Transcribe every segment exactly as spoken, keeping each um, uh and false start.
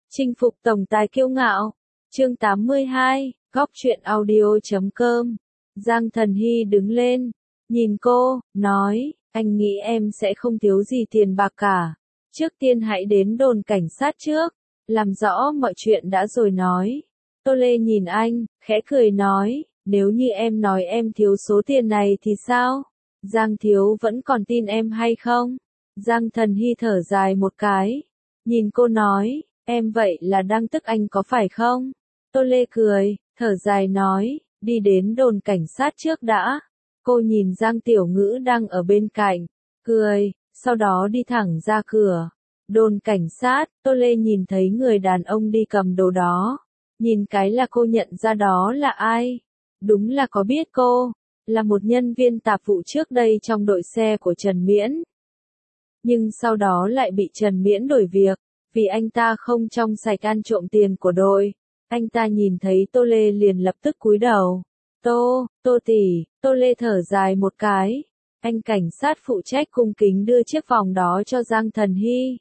Chinh phục tổng tài kiêu ngạo. Chương tám mươi hai, góc truyện audio chấm com. Giang Thần Hy đứng lên, nhìn cô, nói, anh nghĩ em sẽ không thiếu gì tiền bạc cả. Trước tiên hãy đến đồn cảnh sát trước, làm rõ mọi chuyện đã rồi nói. Tô Lê nhìn anh, khẽ cười nói, nếu như em nói em thiếu số tiền này thì sao? Giang thiếu vẫn còn tin em hay không? Giang Thần Hy thở dài một cái, nhìn cô nói, em vậy là đang tức anh có phải không? Tô Lê cười, thở dài nói, đi đến đồn cảnh sát trước đã. Cô nhìn Giang Tiểu Ngữ đang ở bên cạnh, cười, sau đó đi thẳng ra cửa. Đồn cảnh sát, Tô Lê nhìn thấy người đàn ông đi cầm đồ đó. Nhìn cái là cô nhận ra đó là ai. Đúng là có biết cô, là một nhân viên tạp vụ trước đây trong đội xe của Trần Miễn. Nhưng sau đó lại bị Trần Miễn đổi việc, vì anh ta không trong sạch ăn trộm tiền của đội. Anh ta nhìn thấy Tô Lê liền lập tức cúi đầu. Tô, Tô tỷ, Tô Lê thở dài một cái. Anh cảnh sát phụ trách cung kính đưa chiếc vòng đó cho Giang Thần Hy.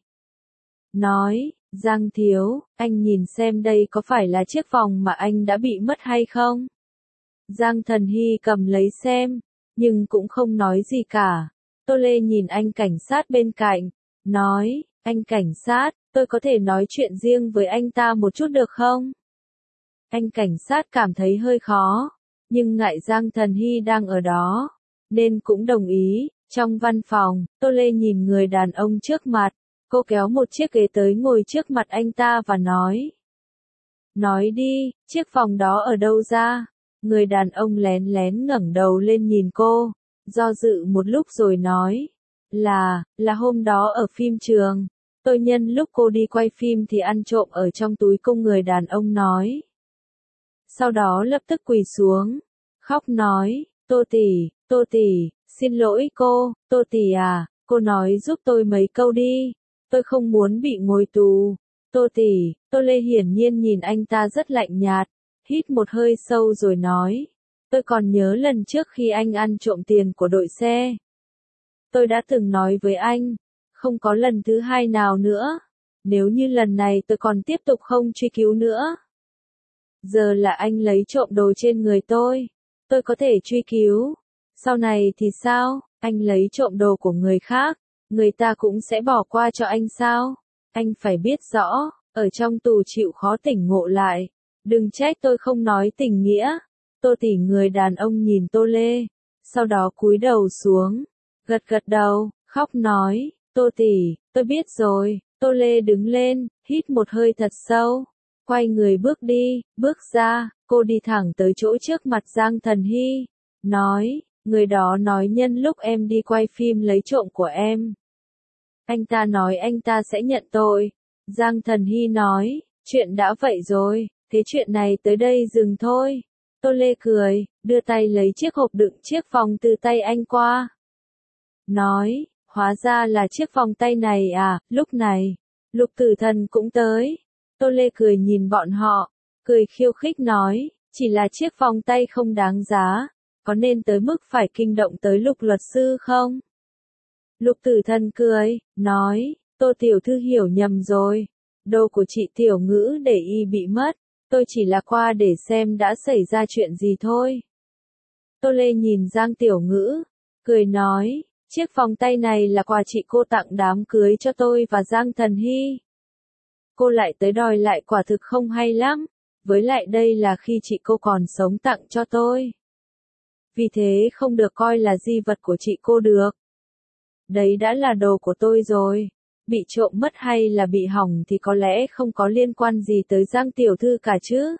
Nói, Giang thiếu, anh nhìn xem đây có phải là chiếc vòng mà anh đã bị mất hay không? Giang Thần Hy cầm lấy xem, nhưng cũng không nói gì cả. Tô Lê nhìn anh cảnh sát bên cạnh, nói, anh cảnh sát, tôi có thể nói chuyện riêng với anh ta một chút được không? Anh cảnh sát cảm thấy hơi khó, nhưng ngại Giang Thần Hy đang ở đó, nên cũng đồng ý. Trong văn phòng, Tô Lê nhìn người đàn ông trước mặt, cô kéo một chiếc ghế tới ngồi trước mặt anh ta và nói. Nói đi, chiếc vòng đó ở đâu ra? Người đàn ông lén lén ngẩng đầu lên nhìn cô, do dự một lúc rồi nói. Là, là hôm đó ở phim trường. Tôi nhân lúc cô đi quay phim thì ăn trộm ở trong túi cô, người đàn ông nói. Sau đó lập tức quỳ xuống, khóc nói, Tô tỷ, Tô tỷ, xin lỗi cô, Tô tỷ à, cô nói giúp tôi mấy câu đi, tôi không muốn bị ngồi tù. Tô tỷ, Tô Lê hiển nhiên nhìn anh ta rất lạnh nhạt, hít một hơi sâu rồi nói, tôi còn nhớ lần trước khi anh ăn trộm tiền của đội xe. Tôi đã từng nói với anh, không có lần thứ hai nào nữa, nếu như lần này tôi còn tiếp tục không truy cứu nữa. Giờ là anh lấy trộm đồ trên người tôi, tôi có thể truy cứu. Sau này thì sao, anh lấy trộm đồ của người khác, người ta cũng sẽ bỏ qua cho anh sao? Anh phải biết rõ, ở trong tù chịu khó tỉnh ngộ lại. Đừng trách tôi không nói tình nghĩa. Tô tỷ, người đàn ông nhìn Tô Lê, sau đó cúi đầu xuống, gật gật đầu, khóc nói, Tô tỷ, tôi biết rồi. Tô Lê đứng lên, hít một hơi thật sâu, quay người bước đi, bước ra, cô đi thẳng tới chỗ trước mặt Giang Thần Hy, nói, người đó nói nhân lúc em đi quay phim lấy trộm của em. Anh ta nói anh ta sẽ nhận tội. Giang Thần Hy nói, chuyện đã vậy rồi, thế chuyện này tới đây dừng thôi. Tô Lê cười, đưa tay lấy chiếc hộp đựng chiếc vòng từ tay anh qua. Nói, hóa ra là chiếc vòng tay này à, lúc này, Lục Tử Thần cũng tới. Tô Lê cười nhìn bọn họ, cười khiêu khích nói, chỉ là chiếc vòng tay không đáng giá, có nên tới mức phải kinh động tới Lục luật sư không? Lục Tử Thần cười, nói, Tô tiểu thư hiểu nhầm rồi, đồ của chị Tiểu Ngữ để y bị mất, tôi chỉ là qua để xem đã xảy ra chuyện gì thôi. Tô Lê nhìn Giang Tiểu Ngữ, cười nói, chiếc vòng tay này là quà chị cô tặng đám cưới cho tôi và Giang Thần Hy. Cô lại tới đòi lại quả thực không hay lắm, với lại đây là khi chị cô còn sống tặng cho tôi. Vì thế không được coi là di vật của chị cô được. Đấy đã là đồ của tôi rồi, bị trộm mất hay là bị hỏng thì có lẽ không có liên quan gì tới Giang tiểu thư cả chứ.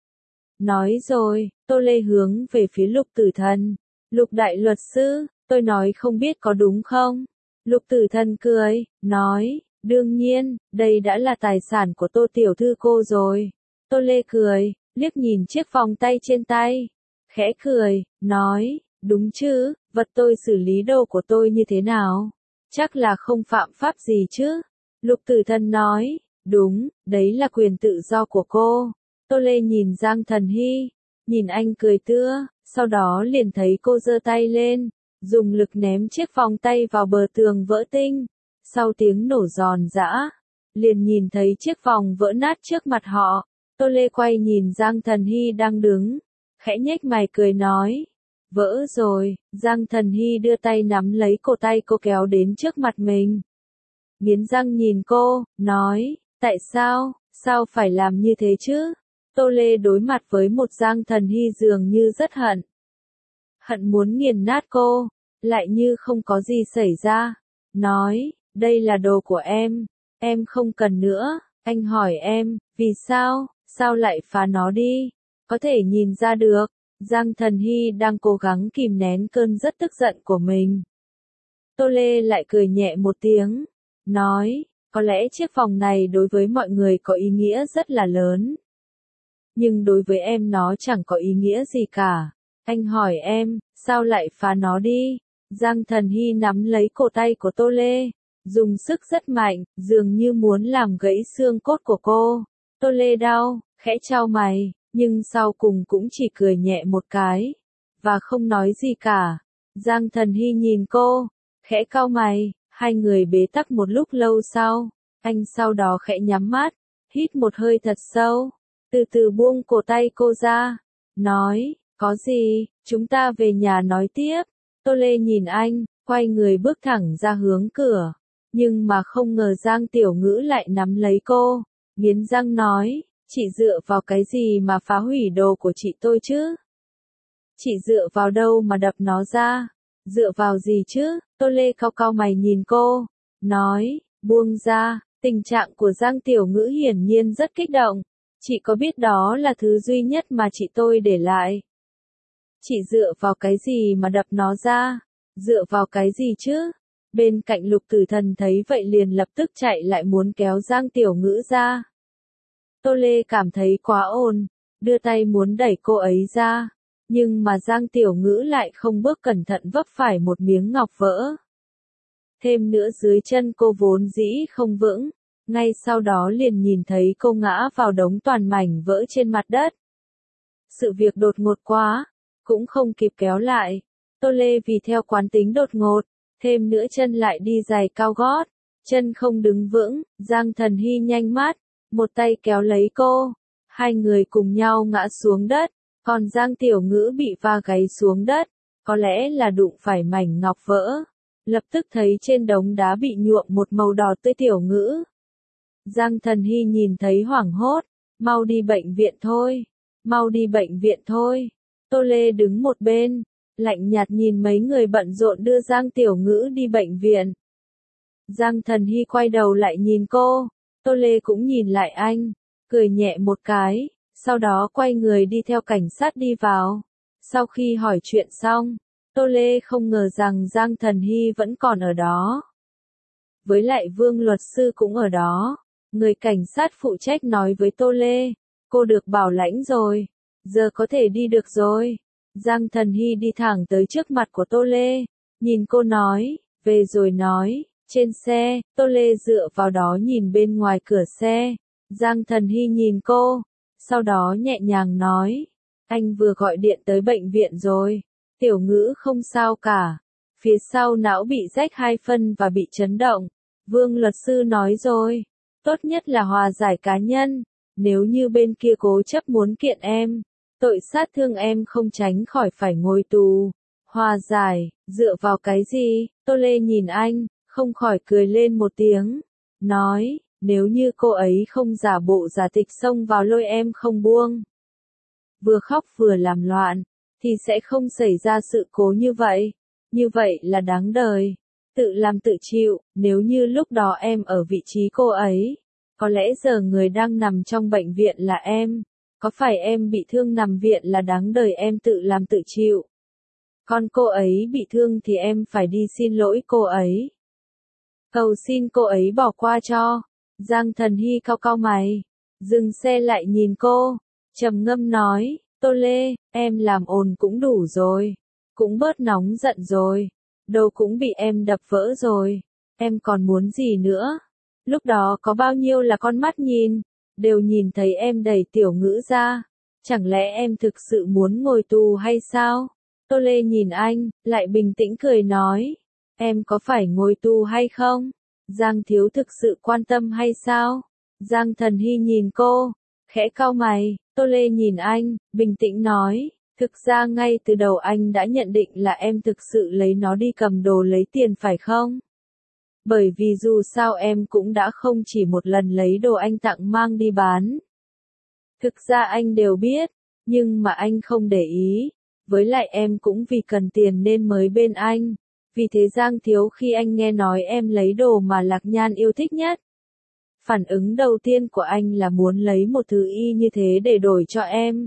Nói rồi, Tô Lê hướng về phía Lục Tử Thần, Lục đại luật sư, tôi nói không biết có đúng không? Lục Tử Thần cười, nói, đương nhiên, đây đã là tài sản của Tô tiểu thư cô rồi. Tô Lê cười, liếc nhìn chiếc vòng tay trên tay, khẽ cười, nói, đúng chứ, vật tôi xử lý đồ của tôi như thế nào? Chắc là không phạm pháp gì chứ? Lục Tử Thần nói, đúng, đấy là quyền tự do của cô. Tô Lê nhìn Giang Thần Hy, nhìn anh cười tưa, sau đó liền thấy cô giơ tay lên, dùng lực ném chiếc vòng tay vào bờ tường vỡ tinh. Sau tiếng nổ giòn giã, liền nhìn thấy chiếc vòng vỡ nát trước mặt họ. Tô Lê quay nhìn Giang Thần Hy đang đứng, khẽ nhếch mày cười nói, vỡ rồi. Giang Thần Hy đưa tay nắm lấy cổ tay cô kéo đến trước mặt mình. Nghiến răng nhìn cô, nói, tại sao, sao phải làm như thế chứ? Tô Lê đối mặt với một Giang Thần Hy dường như rất hận. Hận muốn nghiền nát cô, lại như không có gì xảy ra. Nói, đây là đồ của em, em không cần nữa. Anh hỏi em, vì sao, sao lại phá nó đi? Có thể nhìn ra được, Giang Thần Hy đang cố gắng kìm nén cơn rất tức giận của mình. Tô Lê lại cười nhẹ một tiếng, nói, có lẽ chiếc vòng này đối với mọi người có ý nghĩa rất là lớn. Nhưng đối với em nó chẳng có ý nghĩa gì cả. Anh hỏi em, sao lại phá nó đi? Giang Thần Hy nắm lấy cổ tay của Tô Lê, dùng sức rất mạnh, dường như muốn làm gãy xương cốt của cô. Tô Lê đau, khẽ chau mày, nhưng sau cùng cũng chỉ cười nhẹ một cái, và không nói gì cả. Giang Thần Hy nhìn cô, khẽ cau mày, hai người bế tắc một lúc lâu sau. Anh sau đó khẽ nhắm mắt, hít một hơi thật sâu, từ từ buông cổ tay cô ra, nói, có gì, chúng ta về nhà nói tiếp. Tô Lê nhìn anh, quay người bước thẳng ra hướng cửa, nhưng mà không ngờ Giang Tiểu Ngữ lại nắm lấy cô, nghiến răng nói, chị dựa vào cái gì mà phá hủy đồ của chị tôi chứ? Chị dựa vào đâu mà đập nó ra? Dựa vào gì chứ? Tô Lê cau cau mày nhìn cô, nói, buông ra. Tình trạng của Giang Tiểu Ngữ hiển nhiên rất kích động. Chị có biết đó là thứ duy nhất mà chị tôi để lại? Chị dựa vào cái gì mà đập nó ra? Dựa vào cái gì chứ? Bên cạnh Lục Tử Thần thấy vậy liền lập tức chạy lại muốn kéo Giang Tiểu Ngữ ra. Tô Lê cảm thấy quá ồn, đưa tay muốn đẩy cô ấy ra, nhưng mà Giang Tiểu Ngữ lại không bước cẩn thận vấp phải một miếng ngọc vỡ. Thêm nữa dưới chân cô vốn dĩ không vững, ngay sau đó liền nhìn thấy cô ngã vào đống toàn mảnh vỡ trên mặt đất. Sự việc đột ngột quá, cũng không kịp kéo lại. Tô Lê vì theo quán tính đột ngột, thêm nữa chân lại đi giày cao gót, chân không đứng vững. Giang Thần Hy nhanh mắt, một tay kéo lấy cô, hai người cùng nhau ngã xuống đất, còn Giang Tiểu Ngữ bị va gáy xuống đất, có lẽ là đụng phải mảnh ngọc vỡ. Lập tức thấy trên đống đá bị nhuộm một màu đỏ tươi. Tiểu Ngữ. Giang Thần Hy nhìn thấy hoảng hốt, mau đi bệnh viện thôi, mau đi bệnh viện thôi. Tô Lê đứng một bên, lạnh nhạt nhìn mấy người bận rộn đưa Giang Tiểu Ngữ đi bệnh viện. Giang Thần Hy quay đầu lại nhìn cô, Tô Lê cũng nhìn lại anh, cười nhẹ một cái, sau đó quay người đi theo cảnh sát đi vào. Sau khi hỏi chuyện xong, Tô Lê không ngờ rằng Giang Thần Hy vẫn còn ở đó. Với lại Vương luật sư cũng ở đó. Người cảnh sát phụ trách nói với Tô Lê, cô được bảo lãnh rồi, giờ có thể đi được rồi. Giang Thần Hy đi thẳng tới trước mặt của Tô Lê, nhìn cô nói, về rồi nói. Trên xe, Tô Lê dựa vào đó nhìn bên ngoài cửa xe. Giang Thần Hy nhìn cô, sau đó nhẹ nhàng nói, anh vừa gọi điện tới bệnh viện rồi. Tiểu Ngữ không sao cả, phía sau não bị rách hai phân và bị chấn động. Vương luật sư nói rồi, tốt nhất là hòa giải cá nhân, nếu như bên kia cố chấp muốn kiện em, tội sát thương em không tránh khỏi phải ngồi tù. Hòa giải, dựa vào cái gì? Tô Lê nhìn anh, không khỏi cười lên một tiếng, nói, nếu như cô ấy không giả bộ giả tịch xông vào lôi em không buông, vừa khóc vừa làm loạn, thì sẽ không xảy ra sự cố như vậy. Như vậy là đáng đời. Tự làm tự chịu, nếu như lúc đó em ở vị trí cô ấy, có lẽ giờ người đang nằm trong bệnh viện là em. Có phải em bị thương nằm viện là đáng đời em tự làm tự chịu. Còn cô ấy bị thương thì em phải đi xin lỗi cô ấy. Cầu xin cô ấy bỏ qua cho. Giang Thần Hy cau cau mày, dừng xe lại nhìn cô, trầm ngâm nói, Tô Lê, em làm ồn cũng đủ rồi, cũng bớt nóng giận rồi, đầu cũng bị em đập vỡ rồi, em còn muốn gì nữa? Lúc đó có bao nhiêu là con mắt nhìn, đều nhìn thấy em đẩy Tiểu Ngữ ra, chẳng lẽ em thực sự muốn ngồi tù hay sao? Tô Lê nhìn anh, lại bình tĩnh cười nói, em có phải ngồi tù hay không? Giang thiếu thực sự quan tâm hay sao? Giang Thần Hy nhìn cô, khẽ cau mày. Tô Lê nhìn anh, bình tĩnh nói, thực ra ngay từ đầu anh đã nhận định là em thực sự lấy nó đi cầm đồ lấy tiền phải không? Bởi vì dù sao em cũng đã không chỉ một lần lấy đồ anh tặng mang đi bán. Thực ra anh đều biết, nhưng mà anh không để ý. Với lại em cũng vì cần tiền nên mới bên anh. Vì thế Giang thiếu khi anh nghe nói em lấy đồ mà Lạc Nhan yêu thích nhất. Phản ứng đầu tiên của anh là muốn lấy một thứ y như thế để đổi cho em.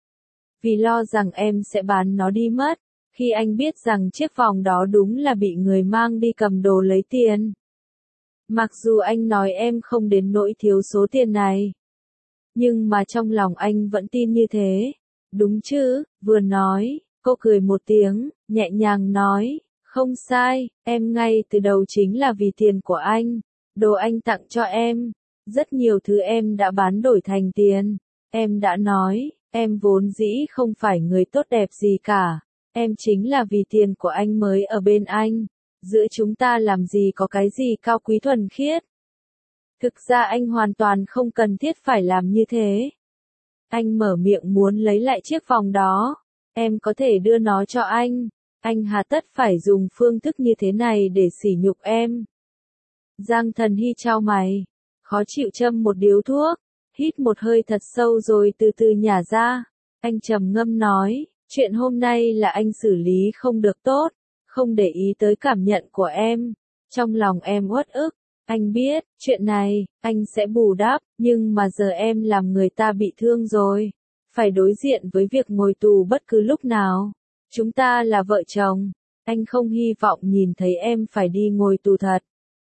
Vì lo rằng em sẽ bán nó đi mất. Khi anh biết rằng chiếc vòng đó đúng là bị người mang đi cầm đồ lấy tiền. Mặc dù anh nói em không đến nỗi thiếu số tiền này. Nhưng mà trong lòng anh vẫn tin như thế. Đúng chứ, vừa nói, cô cười một tiếng, nhẹ nhàng nói, không sai, em ngay từ đầu chính là vì tiền của anh. Đồ anh tặng cho em. Rất nhiều thứ em đã bán đổi thành tiền. Em đã nói, em vốn dĩ không phải người tốt đẹp gì cả. Em chính là vì tiền của anh mới ở bên anh. Giữa chúng ta làm gì có cái gì cao quý thuần khiết. Thực ra anh hoàn toàn không cần thiết phải làm như thế. Anh mở miệng muốn lấy lại chiếc vòng đó. Em có thể đưa nó cho anh. Anh hà tất phải dùng phương thức như thế này để sỉ nhục em. Giang Thần Hy chau mày. Khó chịu châm một điếu thuốc. Hít một hơi thật sâu rồi từ từ nhả ra. Anh trầm ngâm nói. Chuyện hôm nay là anh xử lý không được tốt. Không để ý tới cảm nhận của em. Trong lòng em uất ức. Anh biết, chuyện này, anh sẽ bù đắp. Nhưng mà giờ em làm người ta bị thương rồi. Phải đối diện với việc ngồi tù bất cứ lúc nào. Chúng ta là vợ chồng. Anh không hy vọng nhìn thấy em phải đi ngồi tù thật.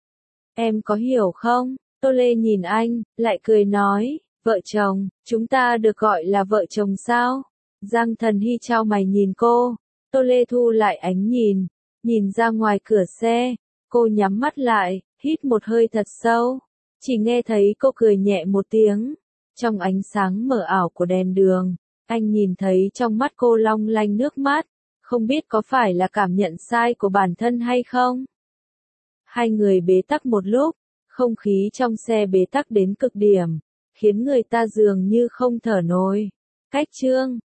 Em có hiểu không? Tô Lê nhìn anh, lại cười nói, vợ chồng, chúng ta được gọi là vợ chồng sao? Giang Thần Hy chau mày nhìn cô. Tô Lê thu lại ánh nhìn, nhìn ra ngoài cửa xe. Cô nhắm mắt lại, hít một hơi thật sâu. Chỉ nghe thấy cô cười nhẹ một tiếng. Trong ánh sáng mờ ảo của đèn đường, anh nhìn thấy trong mắt cô long lanh nước mắt. Không biết có phải là cảm nhận sai của bản thân hay không? Hai người bế tắc một lúc, không khí trong xe bế tắc đến cực điểm, khiến người ta dường như không thở nổi. Cách chương